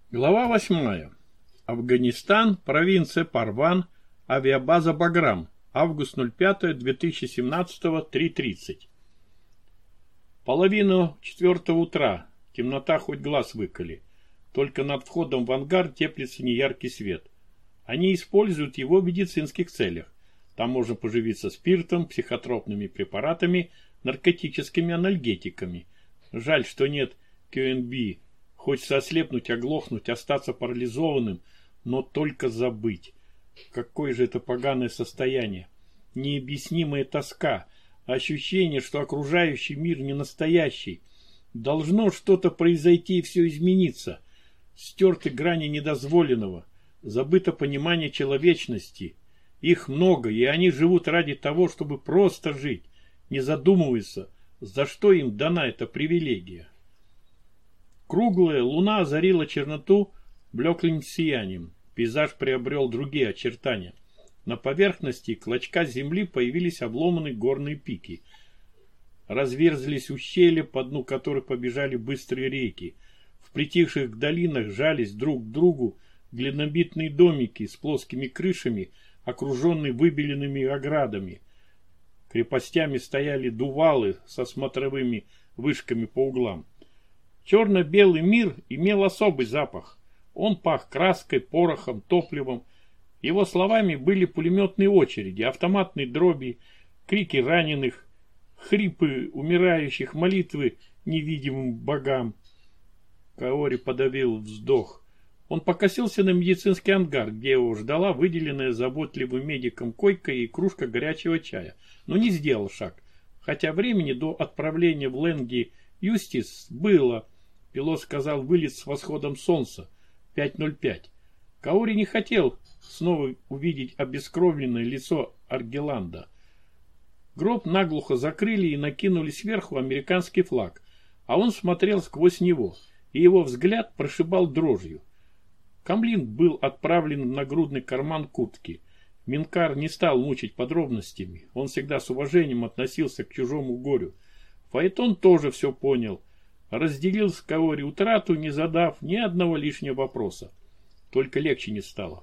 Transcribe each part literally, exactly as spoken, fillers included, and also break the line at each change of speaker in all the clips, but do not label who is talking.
Глава восьмая. Афганистан, провинция Парван, авиабаза Баграм, август пятого две тысячи семнадцатого, три тридцать. Половину четвертого утра, темнота хоть глаз выколи, только над входом в ангар теплится неяркий свет. Они используют его в медицинских целях. Там можно поживиться спиртом, психотропными препаратами, наркотическими анальгетиками. Жаль, что нет кью эн би. Хочется ослепнуть, оглохнуть, остаться парализованным, но только забыть. Какое же это поганое состояние. Необъяснимая тоска, ощущение, что окружающий мир не настоящий. Должно что-то произойти и все измениться. Стерты грани недозволенного, забыто понимание человечности. Их много, и они живут ради того, чтобы просто жить, не задумываясь, за что им дана эта привилегия. Круглая луна озарила черноту блеклым сиянием. Пейзаж приобрел другие очертания. На поверхности клочка земли появились обломанные горные пики. Разверзлись ущелья, по дну которых побежали быстрые реки. В притихших долинах жались друг к другу глинобитные домики с плоскими крышами, окруженные выбеленными оградами. Крепостями стояли дувалы со смотровыми вышками по углам. Черно-белый мир имел особый запах. Он пах краской, порохом, топливом. Его словами были пулеметные очереди, автоматные дроби, крики раненых, хрипы умирающих, молитвы невидимым богам. Каори подавил вздох. Он покосился на медицинский ангар, где его ждала выделенная заботливым медиком койка и кружка горячего чая, но не сделал шаг. Хотя времени до отправления в Ленги Юстис было. Пилот сказал вылет с восходом солнца. пять ноль пять. Каори не хотел снова увидеть обескровленное лицо Аргеланда. Гроб наглухо закрыли и накинули сверху американский флаг, а он смотрел сквозь него, и его взгляд прошибал дрожью. Камлин был отправлен в нагрудный карман куртки. Минкар не стал мучить подробностями, он всегда с уважением относился к чужому горю. Фаэтон тоже все понял. Разделил с Каори утрату, не задав ни одного лишнего вопроса. Только легче не стало.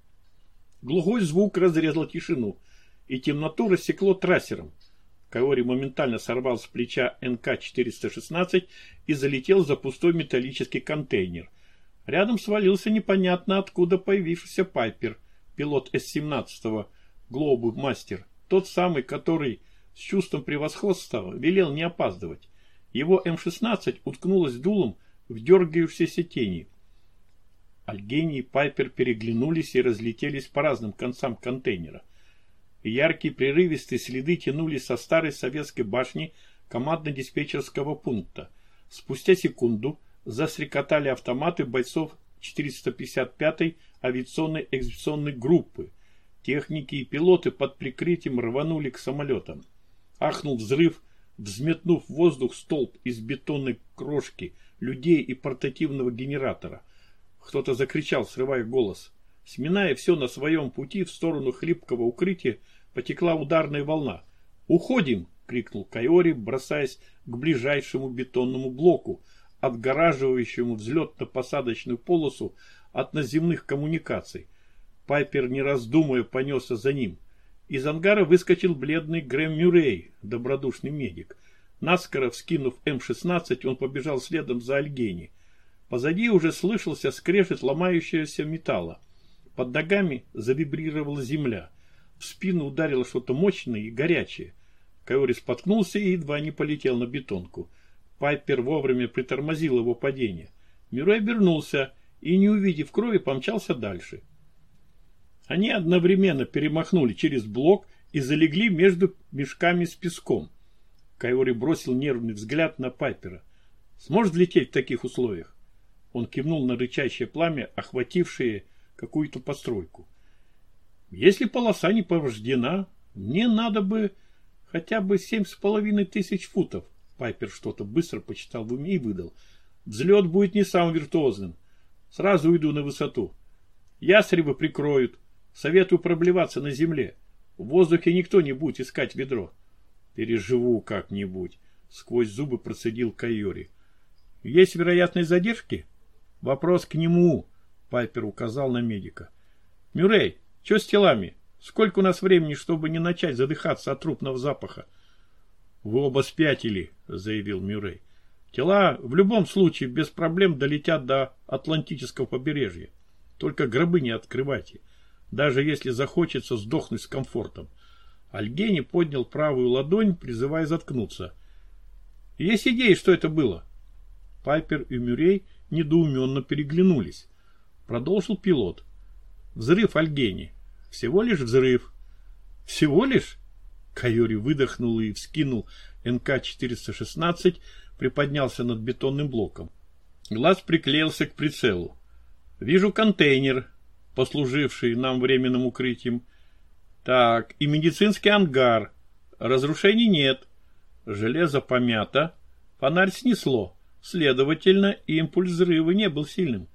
Глухой звук разрезал тишину, и темноту рассекло трассером. Каори моментально сорвал с плеча эн ка четыреста шестнадцать и залетел за пустой металлический контейнер. Рядом свалился непонятно откуда появившийся Пайпер, пилот эс семнадцать, Глобус Мастер, тот самый, который с чувством превосходства велел не опаздывать. Его эм шестнадцать уткнулась дулом в дергающиеся тени. Альгени и Пайпер переглянулись и разлетелись по разным концам контейнера. Яркие прерывистые следы тянулись со старой советской башни командно-диспетчерского пункта. Спустя секунду застрекотали автоматы бойцов четыреста пятьдесят пятой авиационной экспедиционной группы. Техники и пилоты под прикрытием рванули к самолетам. Ахнул взрыв, взметнув в воздух столб из бетонной крошки, людей и портативного генератора. Кто-то закричал, срывая голос. Сминая все на своем пути в сторону хлипкого укрытия, потекла ударная волна. «Уходим!» — крикнул Каори, бросаясь к ближайшему бетонному блоку, отгораживающему взлетно-посадочную полосу от наземных коммуникаций. Пайпер, не раздумывая, понесся за ним. Из ангара выскочил бледный Грэм Мюррей, добродушный медик. Наскоро вскинув эм шестнадцать, он побежал следом за Альгени. Позади уже слышался скрежет ломающегося металла. Под ногами завибрировала земля. В спину ударило что-то мощное и горячее. Каори споткнулся и едва не полетел на бетонку. Пайпер вовремя притормозил его падение. Мюррей обернулся и, не увидев крови, помчался дальше. Они одновременно перемахнули через блок и залегли между мешками с песком. Каори бросил нервный взгляд на Пайпера. «Сможет лететь в таких условиях?» Он кивнул на рычащее пламя, охватившее какую-то постройку. «Если полоса не повреждена, мне надо бы хотя бы семь с половиной тысяч футов». Пайпер что-то быстро почитал в уме и выдал. «Взлет будет не самым виртуозным. Сразу уйду на высоту. Ястребы прикроют. Советую проблеваться на земле. В воздухе никто не будет искать ведро». «Переживу как-нибудь», — сквозь зубы процедил Каори. «Есть вероятность задержки?» Вопрос к нему, Пайпер указал на медика. Мюррей, что с телами? Сколько у нас времени, чтобы не начать задыхаться от трупного запаха? Вы оба спятили, заявил Мюррей. Тела в любом случае без проблем долетят до Атлантического побережья. Только гробы не открывайте, даже если захочется сдохнуть с комфортом. Альгени поднял правую ладонь, призывая заткнуться. Есть идеи, что это было? Пайпер и Мюррей недоуменно переглянулись. Продолжил пилот. Взрыв Альгени. Всего лишь взрыв. Всего лишь? Кайори выдохнул и вскинул эн ка четыреста шестнадцать, приподнялся над бетонным блоком. Глаз приклеился к прицелу. Вижу контейнер, послуживший нам временным укрытием. Так, и медицинский ангар. Разрушений нет. Железо помято. Фонарь снесло. Следовательно, импульс взрыва не был сильным.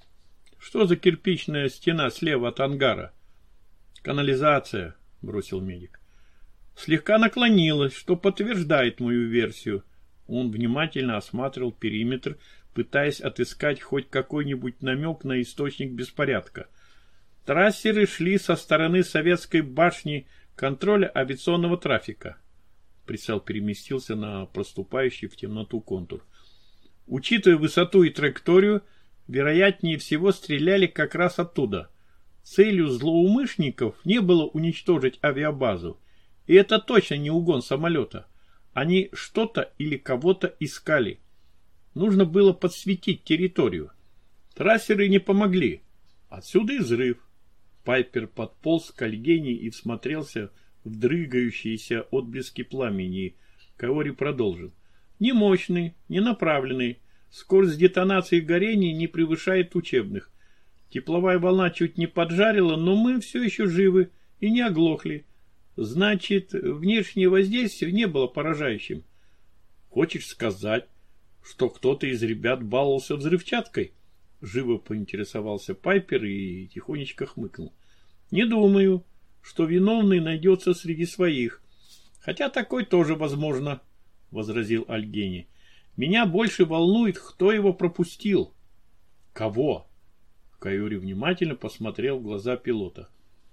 Что за кирпичная стена слева от ангара? Канализация, бросил медик. Слегка наклонилась, что подтверждает мою версию. Он внимательно осматривал периметр, пытаясь отыскать хоть какой-нибудь намек на источник беспорядка. Трассеры шли со стороны советской башни контроля авиационного трафика. Прицел переместился на проступающий в темноту контур. Учитывая высоту и траекторию, вероятнее всего стреляли как раз оттуда. Целью злоумышленников не было уничтожить авиабазу. И это точно не угон самолета. Они что-то или кого-то искали. Нужно было подсветить территорию. Трассеры не помогли. Отсюда и взрыв. Пайпер подполз к Альгени и всмотрелся в дрыгающиеся отблески пламени. Кайори продолжил. Не мощный, не направленный. Скорость детонации и горения не превышает учебных. Тепловая волна чуть не поджарила, но мы все еще живы и не оглохли. Значит, внешнее воздействие не было поражающим. Хочешь сказать, что кто-то из ребят баловался взрывчаткой? Живо поинтересовался Пайпер и тихонечко хмыкнул. Не думаю, что виновный найдется среди своих. Хотя такой тоже возможно, возразил Альгени. Меня больше волнует, кто его пропустил. Кого? Кайори внимательно посмотрел в глаза пилота.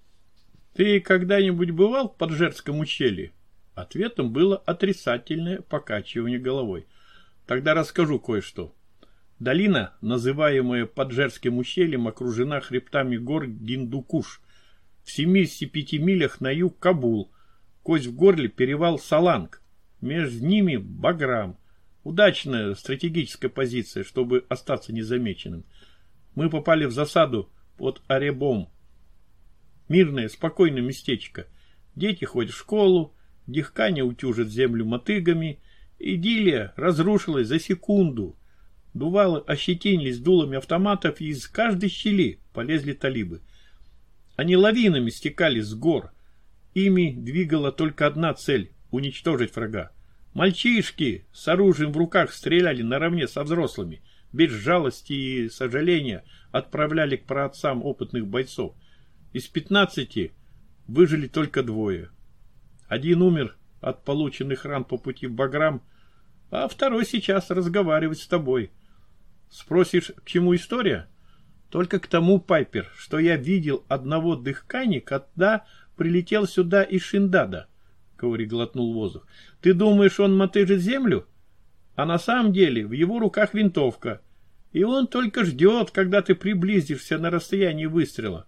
Ты когда-нибудь бывал в Паджерском ущелье? Ответом было отрицательное покачивание головой. Тогда расскажу кое-что. Долина, называемая Паджерским ущельем, окружена хребтами гор Гиндукуш. В семидесяти пяти милях на юг Кабул. Кость в горле перевал Саланг. Между ними Баграм. Удачная стратегическая позиция, чтобы остаться незамеченным. Мы попали в засаду под Аребом. Мирное, спокойное местечко. Дети ходят в школу, дихканя утюжат землю мотыгами. Идиллия разрушилась за секунду. Дувалы ощетинились дулами автоматов, и из каждой щели полезли талибы. Они лавинами стекали с гор. Ими двигала только одна цель — уничтожить врага. Мальчишки с оружием в руках стреляли наравне со взрослыми. Без жалости и сожаления отправляли к праотцам опытных бойцов. Из пятнадцати выжили только двое. Один умер от полученных ран по пути в Баграм, а второй сейчас разговаривает с тобой. Спросишь, к чему история? Только к тому, Пайпер, что я видел одного дыхкани, когда прилетел сюда из Шиндада. Кайори глотнул воздух. Ты думаешь, он мотыжит землю? А на самом деле в его руках винтовка. И он только ждет, когда ты приблизишься на расстояние выстрела.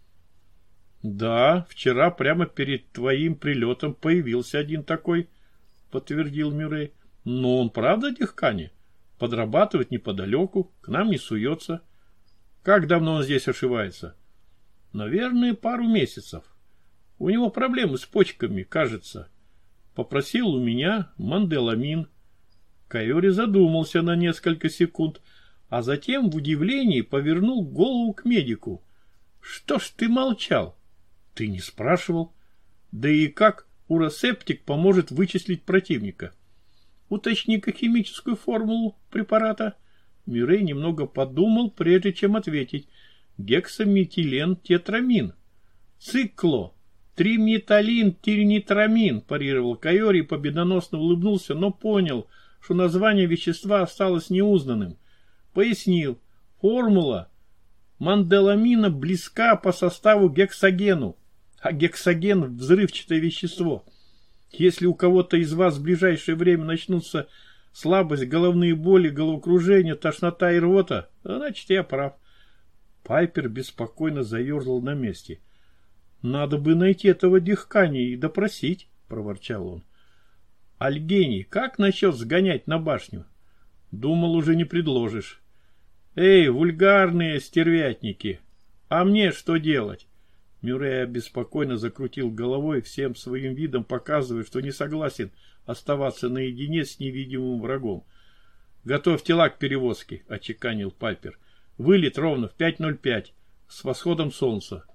Да, вчера прямо перед твоим прилетом появился один такой, подтвердил Мюррей. Но он правда дыхкани? Подрабатывает неподалеку, к нам не суется. Как давно он здесь ошивается? Наверное, пару месяцев. У него проблемы с почками, кажется. Попросил у меня манделамин. Кайори задумался на несколько секунд, а затем в удивлении повернул голову к медику. Что ж ты молчал? Ты не спрашивал. Да и как уросептик поможет вычислить противника? Уточни-ка химическую формулу препарата. Мюррей немного подумал, прежде чем ответить. Гексаметилен тетрамин. Цикло. Триметалин тирнитрамин, парировал Кайори, победоносно улыбнулся, но понял, что название вещества осталось неузнанным. Пояснил. Формула манделамина близка по составу к гексогену, а гексоген – взрывчатое вещество. Если у кого-то из вас в ближайшее время начнутся слабость, головные боли, головокружение, тошнота и рвота, значит, я прав. Пайпер беспокойно заерзал на месте. «Надо бы найти этого Дихкани и допросить», — проворчал он. «Альгений, как насчет сгонять на башню?» «Думал, уже не предложишь». «Эй, вульгарные стервятники, а мне что делать?» Мюррей беспокойно закрутил головой, всем своим видом показывая, что не согласен оставаться наедине с невидимым врагом. «Готовь тела к перевозке», — отчеканил Пайпер. «Вылет ровно в пять ноль пять, с восходом солнца».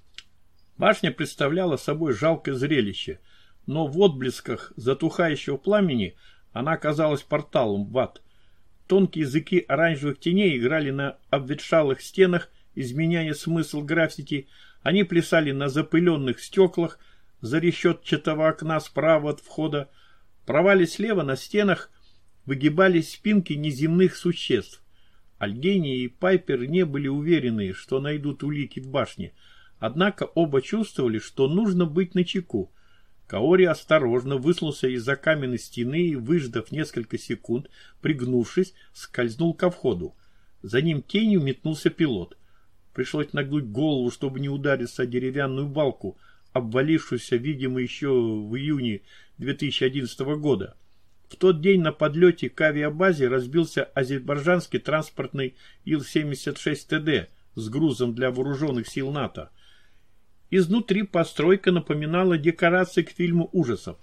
Башня представляла собой жалкое зрелище, но в отблесках затухающего пламени она оказалась порталом в ад. Тонкие языки оранжевых теней играли на обветшалых стенах, изменяя смысл граффити. Они плясали на запыленных стеклах за решетчатого окна справа от входа. В провале слева на стенах выгибались спинки неземных существ. Альгений и Пайпер не были уверены, что найдут улики в башне. Однако оба чувствовали, что нужно быть начеку. Каори осторожно высунулся из-за каменной стены и, выждав несколько секунд, пригнувшись, скользнул ко входу. За ним тенью метнулся пилот. Пришлось нагнуть голову, чтобы не удариться о деревянную балку, обвалившуюся, видимо, еще в июне две тысячи одиннадцатого года. В тот день на подлете к авиабазе разбился азербайджанский транспортный Ил семьдесят шесть Тэ Дэ с грузом для вооруженных сил НАТО. Изнутри постройка напоминала декорации к фильму ужасов.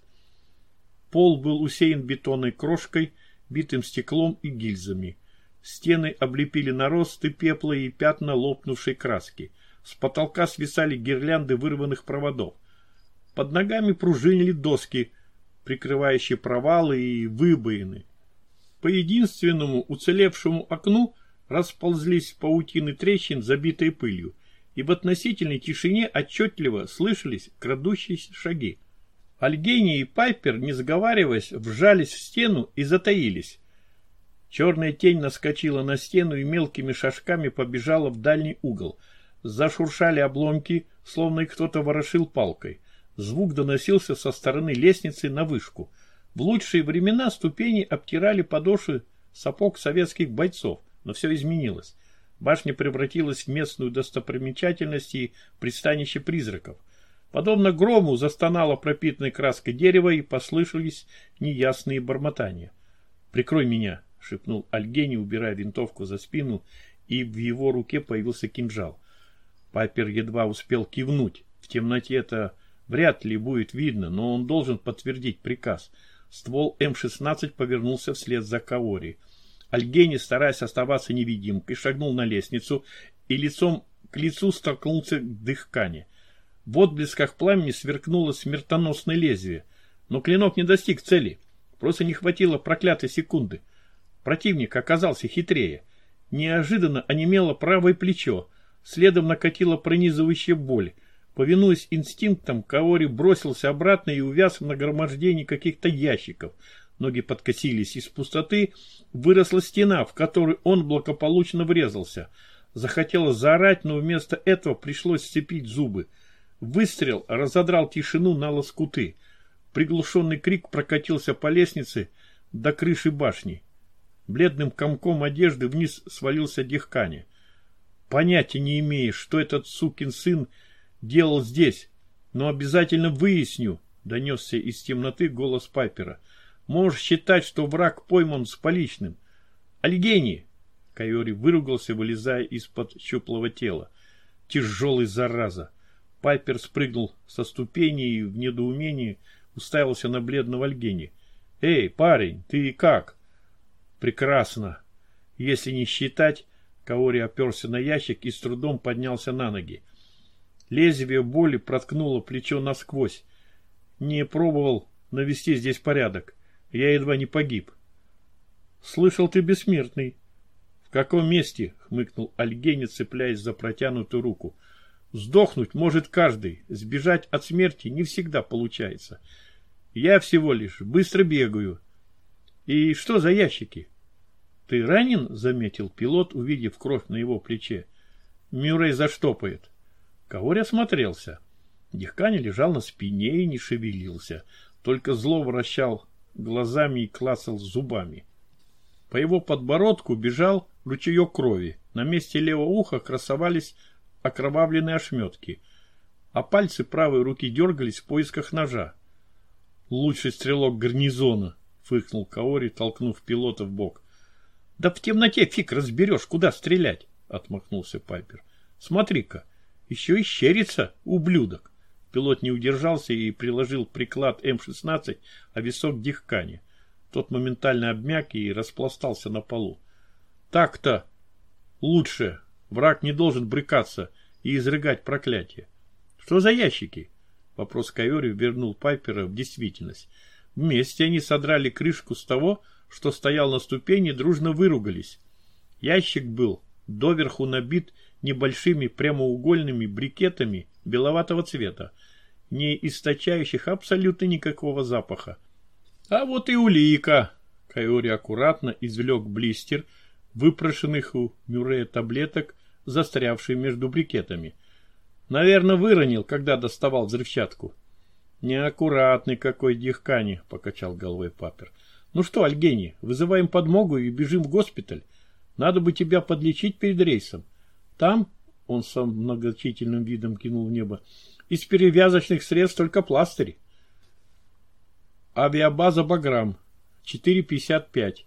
Пол был усеян бетонной крошкой, битым стеклом и гильзами. Стены облепили наросты пепла и пятна лопнувшей краски. С потолка свисали гирлянды вырванных проводов. Под ногами пружинили доски, прикрывающие провалы и выбоины. По единственному уцелевшему окну расползлись паутины трещин, забитые пылью, и в относительной тишине отчетливо слышались крадущиеся шаги. Альгений и Пайпер, не сговариваясь, вжались в стену и затаились. Черная тень наскочила на стену и мелкими шажками побежала в дальний угол. Зашуршали обломки, словно их кто-то ворошил палкой. Звук доносился со стороны лестницы на вышку. В лучшие времена ступени обтирали подошвы сапог советских бойцов, но все изменилось. Башня превратилась в местную достопримечательность и пристанище призраков. Подобно грому застонало пропитанной краской дерево и послышались неясные бормотания. «Прикрой меня», — шепнул Альгений, убирая винтовку за спину, и в его руке появился кинжал. Пайпер едва успел кивнуть. В темноте это вряд ли будет видно, но он должен подтвердить приказ. Ствол Эм шестнадцать повернулся вслед за Каори. Альгений, стараясь оставаться невидимкой, шагнул на лестницу и лицом к лицу столкнулся к Дихкани. В отблесках пламени сверкнуло смертоносное лезвие, но клинок не достиг цели. Просто не хватило проклятой секунды. Противник оказался хитрее. Неожиданно онемело правое плечо, следом накатила пронизывающая боль. Повинуясь инстинктам, Каори бросился обратно и увяз в нагромождении каких-то ящиков. Ноги подкосились, из пустоты выросла стена, в которую он благополучно врезался. Захотелось заорать, но вместо этого пришлось сцепить зубы. Выстрел разодрал тишину на лоскуты. Приглушенный крик прокатился по лестнице до крыши башни. Бледным комком одежды вниз свалился Дихкани. «Понятия не имеешь, что этот сукин сын делал здесь, но обязательно выясню», — донесся из темноты голос Пайпера. «Можешь считать, что враг пойман с поличным». «Альгений!» — Каори выругался, вылезая из-под щуплого тела. «Тяжелый, зараза!» Пайпер спрыгнул со ступени и в недоумении уставился на бледного Альгения. «Эй, парень, ты как?» «Прекрасно. Если не считать...» Каори оперся на ящик и с трудом поднялся на ноги. Лезвие боли проткнуло плечо насквозь. «Не пробовал навести здесь порядок. Я едва не погиб». «Слышал, ты бессмертный». «В каком месте?» — хмыкнул Альгений, цепляясь за протянутую руку. «Сдохнуть может каждый. Сбежать от смерти не всегда получается. Я всего лишь быстро бегаю». «И что за ящики?» Ты ранен? — заметил пилот, увидев кровь на его плече. Мюррей заштопает. Каори осмотрелся. Дихкани лежал на спине и не шевелился, только зло вращал глазами и клацал зубами. По его подбородку бежал ручеек крови. На месте левого уха красовались окровавленные ошметки, а пальцы правой руки дергались в поисках ножа. «Лучший стрелок гарнизона!» — фыркнул Каори, толкнув пилота в бок. «Да в темноте фиг разберешь, куда стрелять!» — отмахнулся Пайпер. «Смотри-ка, еще и щерится, ублюдок!» Пилот не удержался и приложил приклад эм шестнадцать, а висок Дихкани. Тот моментально обмяк и распластался на полу. «Так-то лучше. Враг не должен брыкаться и изрыгать проклятие». «Что за ящики?» Вопрос Каори вернул Пайпера в действительность. Вместе они содрали крышку с того, что стоял на ступени, дружно выругались. Ящик был доверху набит небольшими прямоугольными брикетами беловатого цвета, не источающих абсолютно никакого запаха. «А вот и улика!» Каори аккуратно извлек блистер, выпрошенных у Мюррея таблеток, застрявший между брикетами. «Наверное, выронил, когда доставал взрывчатку». «Неаккуратный какой Дихкани», — покачал головой Пайпер. «Ну что, Альгени, вызываем подмогу и бежим в госпиталь. Надо бы тебя подлечить перед рейсом. Там, — он сам многочительным видом кинул в небо, — из перевязочных средств только пластырь». Авиабаза Баграм, четыре пятьдесят пять.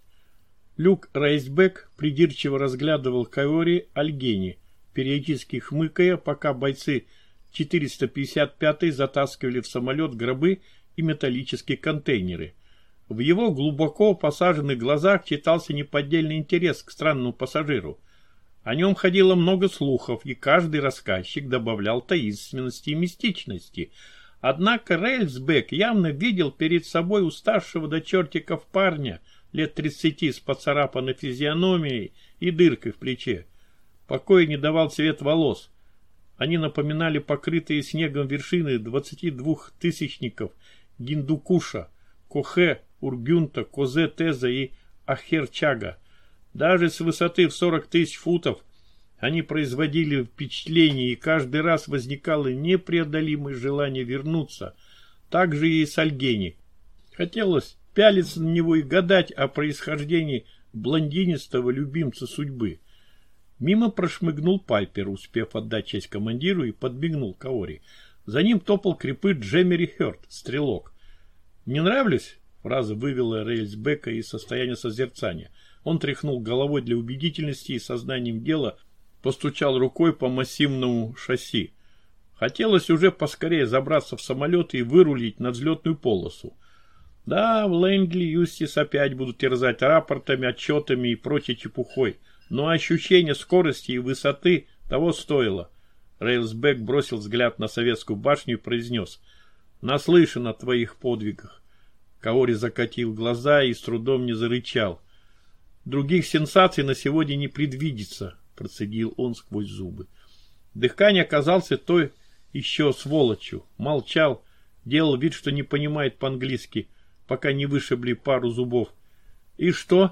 Люк Рейсбек придирчиво разглядывал Каори Альгени, периодически хмыкая, пока бойцы четыреста пятьдесят пятой затаскивали в самолет гробы и металлические контейнеры. В его глубоко посаженных глазах читался неподдельный интерес к странному пассажиру. О нем ходило много слухов, и каждый рассказчик добавлял таинственности и мистичности. Однако Рейсбек явно видел перед собой уставшего до чертиков парня лет тридцати с поцарапанной физиономией и дыркой в плече. Покоя не давал цвет волос. Они напоминали покрытые снегом вершины двадцатидвухтысячников Гиндукуша, Кохе, Ургюнта, Козе Теза и Ахерчага. Даже с высоты в сорок тысяч футов они производили впечатление, и каждый раз возникало непреодолимое желание вернуться. Так же и с Альгени. Хотелось пялиться на него и гадать о происхождении блондинистого любимца судьбы. Мимо прошмыгнул Пайпер, успев отдать честь командиру, и подмигнул Каори. За ним топал крепыш Джемери Хёрд, стрелок. «Не нравлюсь?» — фраза вывела Рейсбека из состояния созерцания. Он тряхнул головой для убедительности и сознанием дела постучал рукой по массивному шасси. Хотелось уже поскорее забраться в самолет и вырулить на взлетную полосу. Да, в Лэнгли Юстис опять будут терзать рапортами, отчетами и прочей чепухой, но ощущение скорости и высоты того стоило. Рейсбек бросил взгляд на советскую башню и произнес: «Наслышан о твоих подвигах». Каори закатил глаза и с трудом не зарычал. «Других сенсаций на сегодня не предвидится», — процедил он сквозь зубы. Дыхкань оказался той еще сволочью. Молчал, делал вид, что не понимает по-английски, пока не вышибли пару зубов. «И что?»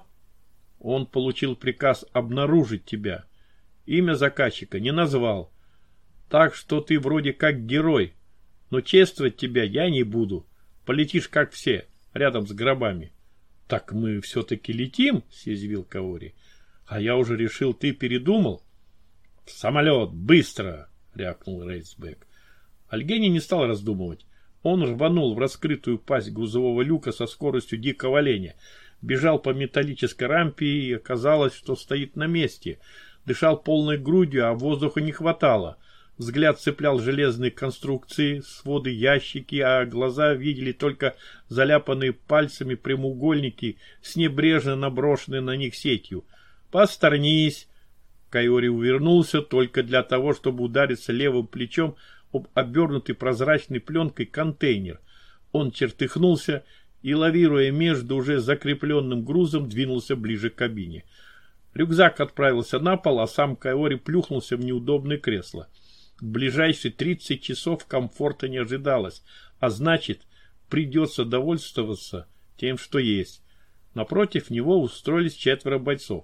«Он получил приказ обнаружить тебя. Имя заказчика не назвал. Так что ты вроде как герой. Но чествовать тебя я не буду. Полетишь как все, рядом с гробами». «Так мы все-таки летим?» — съязвил Каори. «А я уже решил, ты передумал». «В самолет! Быстро!» — рявкнул Рейсбек. Альгени не стал раздумывать. Он рванул в раскрытую пасть грузового люка со скоростью дикого оленя. Бежал по металлической рампе, и оказалось, что стоит на месте. Дышал полной грудью, а воздуха не хватало. Взгляд цеплял железные конструкции, своды, ящики, а глаза видели только заляпанные пальцами прямоугольники с небрежно наброшенной на них сетью. «Посторонись!» Каори увернулся только для того, чтобы удариться левым плечом об обернутый прозрачной пленкой контейнер. Он чертыхнулся и, лавируя между уже закрепленным грузом, двинулся ближе к кабине. Рюкзак отправился на пол, а сам Каори плюхнулся в неудобное кресло. В ближайшие тридцать часов комфорта не ожидалось, а значит, придется довольствоваться тем, что есть. Напротив него устроились четверо бойцов.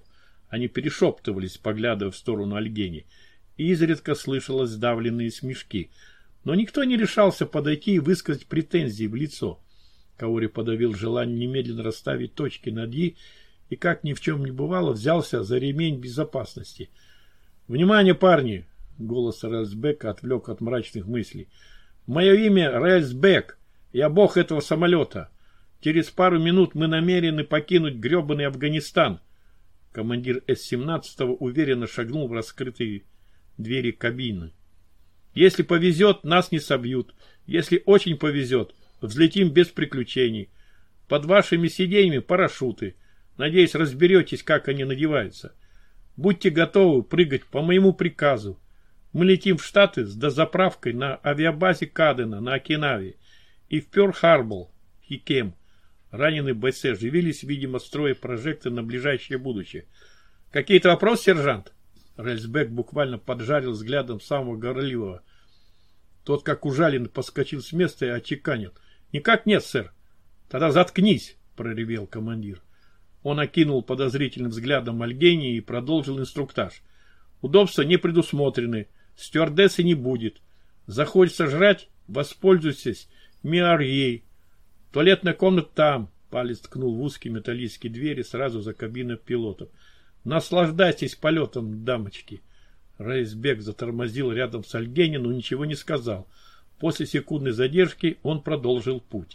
Они перешептывались, поглядывая в сторону Альгени. Изредка слышалось сдавленные смешки. Но никто не решался подойти и высказать претензии в лицо. Каори подавил желание немедленно расставить точки над «и» и, как ни в чем не бывало, взялся за ремень безопасности. «Внимание, парни!» — голос Рельсбека отвлек от мрачных мыслей. «Мое имя Рельсбек. Я бог этого самолета. Через пару минут мы намерены покинуть гребаный Афганистан». Командир эс семнадцать уверенно шагнул в раскрытые двери кабины. «Если повезет, нас не собьют. Если очень повезет, взлетим без приключений. Под вашими сиденьями парашюты. Надеюсь, разберетесь, как они надеваются. Будьте готовы прыгать по моему приказу. Мы летим в Штаты с дозаправкой на авиабазе Кадена на Окинаве и в Пёрл-Харбор, Хикем. Раненые бойцы оживились, видимо, строя прожекты на ближайшее будущее. Какие-то вопросы, сержант?» Рельсбек буквально поджарил взглядом самого горливого. Тот, как ужаленный, подскочил с места и отчеканил. «Никак нет, сэр». «Тогда заткнись», — проревел командир. Он окинул подозрительным взглядом Альгени и продолжил инструктаж. «Удобства не предусмотрены, стюардессы не будет. Захочется жрать, воспользуйтесь миарьей. Туалетная комната там», — палец ткнул в узкие металлические двери сразу за кабиной пилотов. «Наслаждайтесь полетом, дамочки». Рельсбек затормозил рядом с Альгени, но ничего не сказал. После секундной задержки он продолжил путь.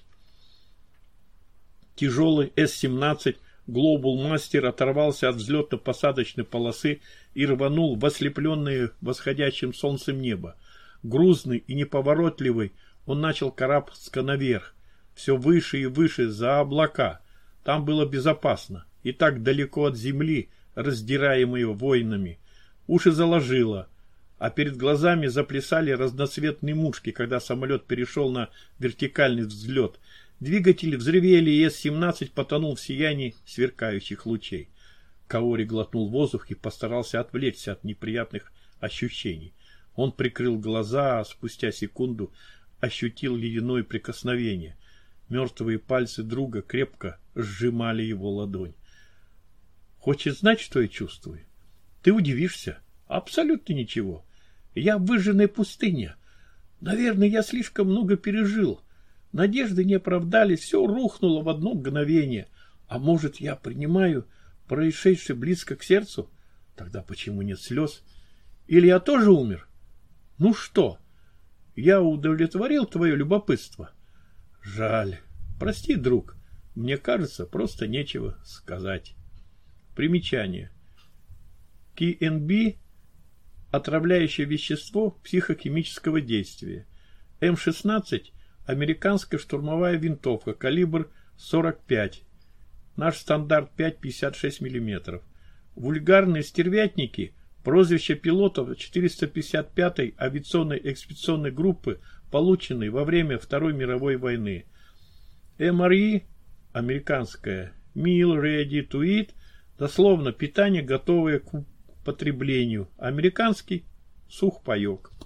Тяжелый эс семнадцать Global Master оторвался от взлетно-посадочной полосы и рванул в ослепленное восходящим солнцем небо. Грузный и неповоротливый, он начал карабкаться наверх, все выше и выше за облака. Там было безопасно, и так далеко от земли, раздираемые войнами. Уши заложило, а перед глазами заплясали разноцветные мушки, когда самолет перешел на вертикальный взлет. Двигатели взревели, и эс семнадцать потонул в сиянии сверкающих лучей. Каори глотнул воздух и постарался отвлечься от неприятных ощущений. Он прикрыл глаза, а спустя секунду ощутил ледяное прикосновение. Мертвые пальцы друга крепко сжимали его ладонь. «Хочешь знать, что я чувствую? Ты удивишься. Абсолютно ничего. Я в выжженной пустыне. Наверное, я слишком много пережил. Надежды не оправдались, все рухнуло в одно мгновение. А может, я принимаю происшедшее близко к сердцу? Тогда почему нет слез? Или я тоже умер? Ну что, я удовлетворил твое любопытство? Жаль. Прости, друг. Мне кажется, просто нечего сказать». Примечание. ки эн би – отравляющее вещество психохимического действия. эм шестнадцать – американская штурмовая винтовка, калибр сорок пять. Наш стандарт пять пятьдесят шесть миллиметров. Вульгарные стервятники – прозвище пилотов четыреста пятьдесят пятой авиационной экспедиционной группы, полученной во время Второй мировой войны. эм эр и – американская Meal Ready to Eat – дословно питание, готовое к употреблению. Американский сухпайок.